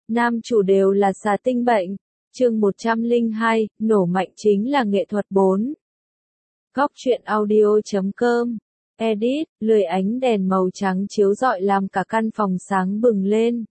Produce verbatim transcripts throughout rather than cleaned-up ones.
nam chủ đều là xà tinh bệnh. Chương một trăm lẻ hai, nổ mạnh chính là nghệ thuật bốn. Góc truyện audio chấm com. Edit, lười ánh đèn màu trắng chiếu rọi làm cả căn phòng sáng bừng lên.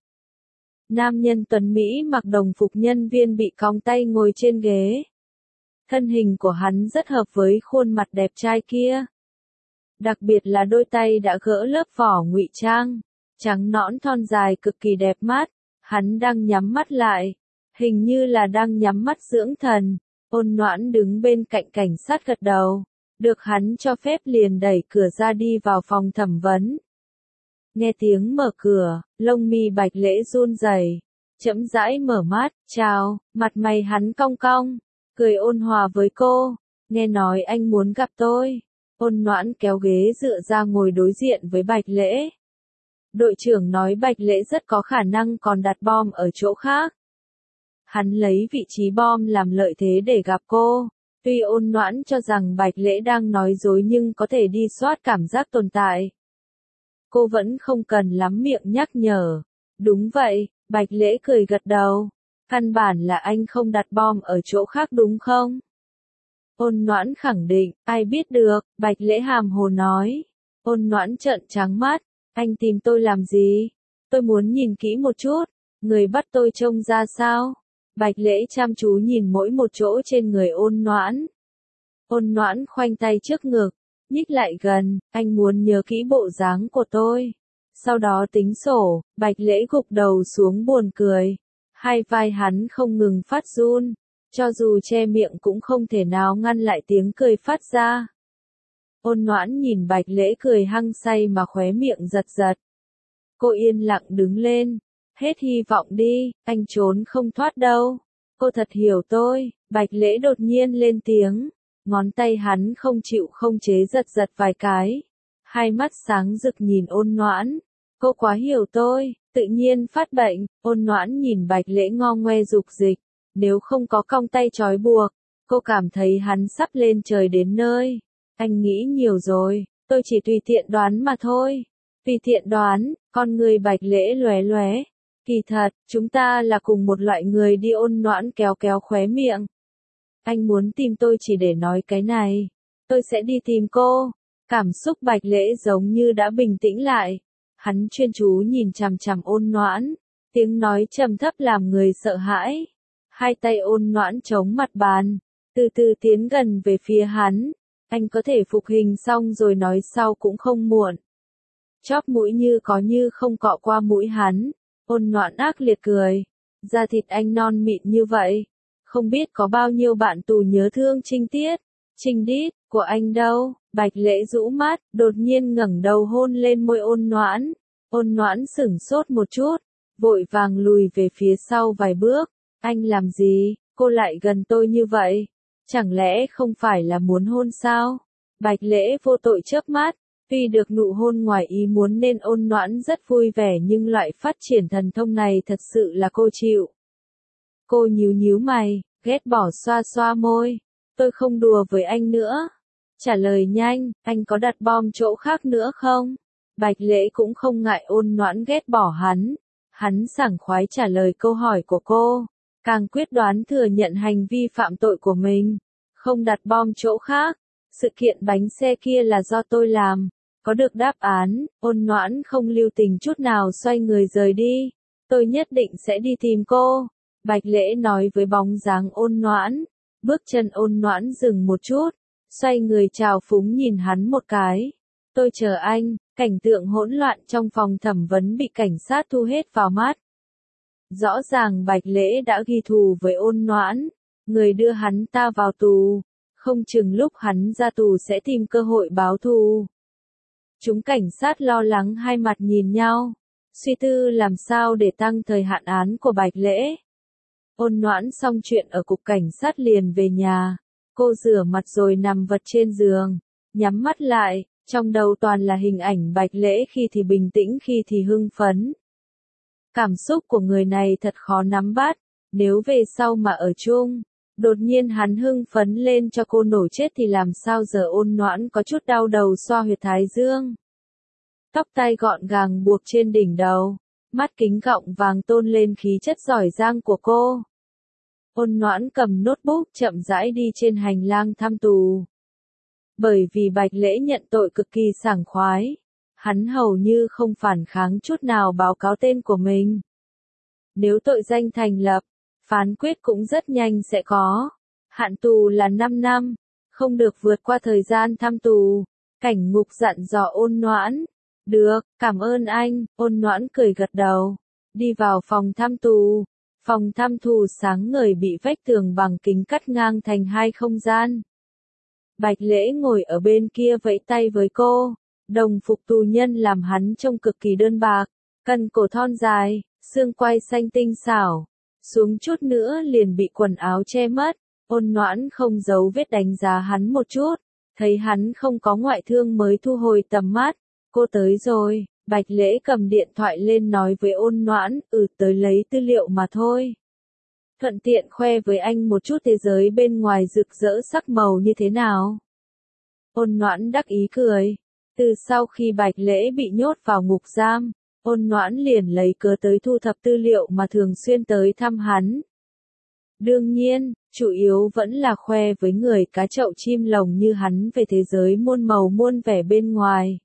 Nam nhân tuấn Mỹ mặc đồng phục nhân viên bị cong tay ngồi trên ghế. Thân hình của hắn rất hợp với khuôn mặt đẹp trai kia. Đặc biệt là đôi tay đã gỡ lớp vỏ ngụy trang, trắng nõn thon dài cực kỳ đẹp mắt. Hắn đang nhắm mắt lại, hình như là đang nhắm mắt dưỡng thần. Ôn Noãn đứng bên cạnh cảnh sát gật đầu, được hắn cho phép liền đẩy cửa ra đi vào phòng thẩm vấn. Nghe tiếng mở cửa, lông mi Bạch Lễ run rẩy, chậm rãi mở mắt, chào, mặt mày hắn cong cong, cười ôn hòa với cô, nghe nói anh muốn gặp tôi. Ôn Noãn kéo ghế dựa ra ngồi đối diện với Bạch Lễ. Đội trưởng nói Bạch Lễ rất có khả năng còn đặt bom ở chỗ khác. Hắn lấy vị trí bom làm lợi thế để gặp cô. Tuy Ôn Noãn cho rằng Bạch Lễ đang nói dối nhưng có thể đi soát cảm giác tồn tại. Cô vẫn không cần lắm miệng nhắc nhở. Đúng vậy, Bạch Lễ cười gật đầu. Căn bản là anh không đặt bom ở chỗ khác đúng không? Ôn Noãn khẳng định, ai biết được, Bạch Lễ hàm hồ nói. Ôn Noãn trợn trắng mắt, anh tìm tôi làm gì? Tôi muốn nhìn kỹ một chút, người bắt tôi trông ra sao? Bạch Lễ chăm chú nhìn mỗi một chỗ trên người Ôn Noãn. Ôn Noãn khoanh tay trước ngực, nhích lại gần, anh muốn nhớ kỹ bộ dáng của tôi. Sau đó tính sổ, Bạch Lễ gục đầu xuống buồn cười. Hai vai hắn không ngừng phát run, cho dù che miệng cũng không thể nào ngăn lại tiếng cười phát ra. Ôn Noãn nhìn Bạch Lễ cười hăng say mà khóe miệng giật giật. Cô yên lặng đứng lên. Hết hy vọng đi, anh trốn không thoát đâu. Cô thật hiểu tôi. Bạch Lễ đột nhiên lên tiếng. Ngón tay hắn không chịu không chế giật giật vài cái. Hai mắt sáng rực nhìn Ôn Noãn. Cô quá hiểu tôi, tự nhiên phát bệnh. Ôn Noãn nhìn Bạch Lễ ngo ngoe dục dịch. Nếu không có cong tay trói buộc, cô cảm thấy hắn sắp lên trời đến nơi. Anh nghĩ nhiều rồi, tôi chỉ tùy tiện đoán mà thôi. Tùy tiện đoán, con người Bạch Lễ lóe lóe. Kỳ thật, chúng ta là cùng một loại người đi. Ôn Noãn kéo kéo khóe miệng. Anh muốn tìm tôi chỉ để nói cái này. Tôi sẽ đi tìm cô. Cảm xúc Bạch Lễ giống như đã bình tĩnh lại. Hắn chuyên chú nhìn chằm chằm Ôn Noãn. Tiếng nói trầm thấp làm người sợ hãi. Hai tay Ôn Noãn chống mặt bàn. Từ từ tiến gần về phía hắn. Anh có thể phục hình xong rồi nói sau cũng không muộn. Chóp mũi như có như không cọ qua mũi hắn. Ôn Noãn ác liệt cười. Da thịt anh non mịn như vậy. Không biết có bao nhiêu bạn tù nhớ thương Trinh Tiết, Trinh Đít, của anh đâu. Bạch Lễ rũ mắt, đột nhiên ngẩng đầu hôn lên môi Ôn Noãn. Ôn Noãn sửng sốt một chút, vội vàng lùi về phía sau vài bước. Anh làm gì, cô lại gần tôi như vậy? Chẳng lẽ không phải là muốn hôn sao? Bạch Lễ vô tội chớp mắt. Tuy được nụ hôn ngoài ý muốn nên Ôn Noãn rất vui vẻ nhưng loại phát triển thần thông này thật sự là cô chịu. Cô nhíu nhíu mày, ghét bỏ xoa xoa môi. Tôi không đùa với anh nữa. Trả lời nhanh, anh có đặt bom chỗ khác nữa không? Bạch Lễ cũng không ngại Ôn Noãn ghét bỏ hắn. Hắn sảng khoái trả lời câu hỏi của cô. Càng quyết đoán thừa nhận hành vi phạm tội của mình. Không đặt bom chỗ khác. Sự kiện bánh xe kia là do tôi làm. Có được đáp án, Ôn Noãn không lưu tình chút nào xoay người rời đi. Tôi nhất định sẽ đi tìm cô. Bạch Lễ nói với bóng dáng Ôn Noãn. Bước chân Ôn Noãn dừng một chút. Xoay người chào phúng nhìn hắn một cái. Tôi chờ anh. Cảnh tượng hỗn loạn trong phòng thẩm vấn bị cảnh sát thu hết vào mắt. Rõ ràng Bạch Lễ đã ghi thù với Ôn Noãn. Người đưa hắn ta vào tù. Không chừng lúc hắn ra tù sẽ tìm cơ hội báo thù. Chúng cảnh sát lo lắng hai mặt nhìn nhau. Suy tư làm sao để tăng thời hạn án của Bạch Lễ. Ôn Noãn xong chuyện ở cục cảnh sát liền về nhà. Cô rửa mặt rồi nằm vật trên giường. Nhắm mắt lại, trong đầu toàn là hình ảnh Bạch Lễ khi thì bình tĩnh khi thì hưng phấn. Cảm xúc của người này thật khó nắm bắt. Nếu về sau mà ở chung, đột nhiên hắn hưng phấn lên cho cô nổ chết thì làm sao giờ? Ôn Noãn có chút đau đầu xoa huyệt thái dương. Tóc tai gọn gàng buộc trên đỉnh đầu. mắt kính gọng vàng tôn lên khí chất giỏi giang của cô. Ôn Noãn cầm notebook chậm rãi đi trên hành lang thăm tù. Bởi vì Bạch Lễ nhận tội cực kỳ sảng khoái, hắn hầu như không phản kháng chút nào báo cáo tên của mình. Nếu tội danh thành lập, phán quyết cũng rất nhanh sẽ có. Hạn tù là năm năm, không được vượt qua thời gian thăm tù. Cảnh Ngục dặn dò Ôn Noãn. Được, cảm ơn anh, Ôn Noãn cười gật đầu. Đi vào phòng thăm tù. Phòng thăm tù sáng ngời bị vách tường bằng kính cắt ngang thành hai không gian. Bạch Lễ ngồi ở bên kia vẫy tay với cô. Đồng phục tù nhân làm hắn trông cực kỳ đơn bạc, cân cổ thon dài, xương quai xanh tinh xảo. Xuống chút nữa liền bị quần áo che mất. Ôn Noãn không giấu vết đánh giá hắn một chút, thấy hắn không có ngoại thương mới thu hồi tầm mắt. Cô tới rồi, Bạch Lễ cầm điện thoại lên nói với Ôn Noãn, ừ tới lấy tư liệu mà thôi. Thuận tiện khoe với anh một chút thế giới bên ngoài rực rỡ sắc màu như thế nào. Ôn Noãn đắc ý cười. Từ sau khi Bạch Lễ bị nhốt vào ngục giam, Ôn Noãn liền lấy cớ tới thu thập tư liệu mà thường xuyên tới thăm hắn. Đương nhiên, chủ yếu vẫn là khoe với người cá chậu chim lồng như hắn về thế giới muôn màu muôn vẻ bên ngoài.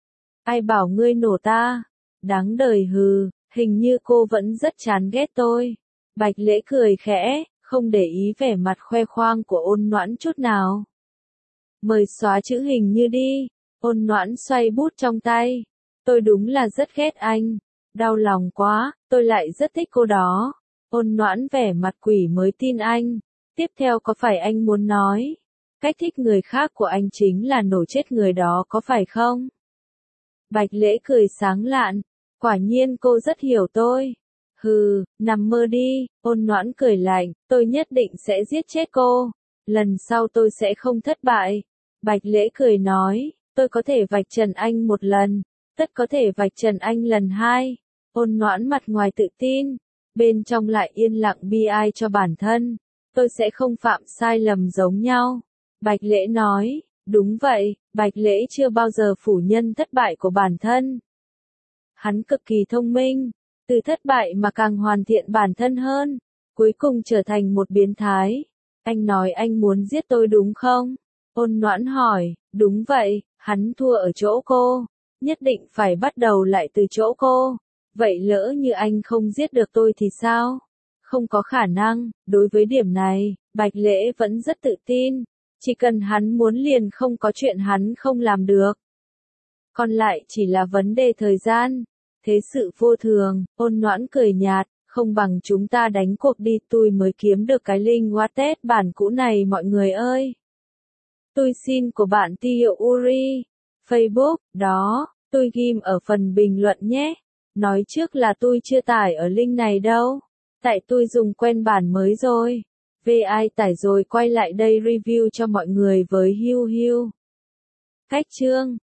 Ai bảo ngươi nổ ta? Đáng đời hừ, hình như cô vẫn rất chán ghét tôi. Bạch Lễ cười khẽ, không để ý vẻ mặt khoe khoang của Ôn Noãn chút nào. Mời xóa chữ hình như đi. Ôn Noãn xoay bút trong tay. Tôi đúng là rất ghét anh. Đau lòng quá, tôi lại rất thích cô đó. Ôn Noãn vẻ mặt quỷ mới tin anh. Tiếp theo có phải anh muốn nói? Cách thích người khác của anh chính là nổ chết người đó có phải không? Bạch Lễ cười sáng lạn. Quả nhiên cô rất hiểu tôi. Hừ, nằm mơ đi. Ôn Noãn cười lạnh. Tôi nhất định sẽ giết chết cô. Lần sau tôi sẽ không thất bại. Bạch Lễ cười nói. Tôi có thể vạch trần anh một lần. Tất có thể vạch trần anh lần hai. Ôn Noãn mặt ngoài tự tin. Bên trong lại yên lặng bi ai cho bản thân. Tôi sẽ không phạm sai lầm giống nhau. Bạch Lễ nói. Đúng vậy, Bạch Lễ chưa bao giờ phủ nhận thất bại của bản thân. Hắn cực kỳ thông minh. Từ thất bại mà càng hoàn thiện bản thân hơn. Cuối cùng trở thành một biến thái. Anh nói anh muốn giết tôi đúng không? Ôn Noãn hỏi. Đúng vậy, hắn thua ở chỗ cô. Nhất định phải bắt đầu lại từ chỗ cô. Vậy lỡ như anh không giết được tôi thì sao? Không có khả năng. Đối với điểm này, Bạch Lễ vẫn rất tự tin. Chỉ cần hắn muốn liền không có chuyện hắn không làm được. Còn lại chỉ là vấn đề thời gian. Thế sự vô thường. Ôn Noãn cười nhạt. Không bằng chúng ta đánh cuộc đi, tôi mới kiếm được cái link Wattpad bản cũ này mọi người ơi. Tôi xin của bạn Tio Uri. Facebook, đó, tôi ghim ở phần bình luận nhé. Nói trước là tôi chưa tải ở link này đâu. Tại tôi dùng quen bản mới rồi. vê i tải rồi quay lại đây review cho mọi người với Hiu Hiu. Cách chương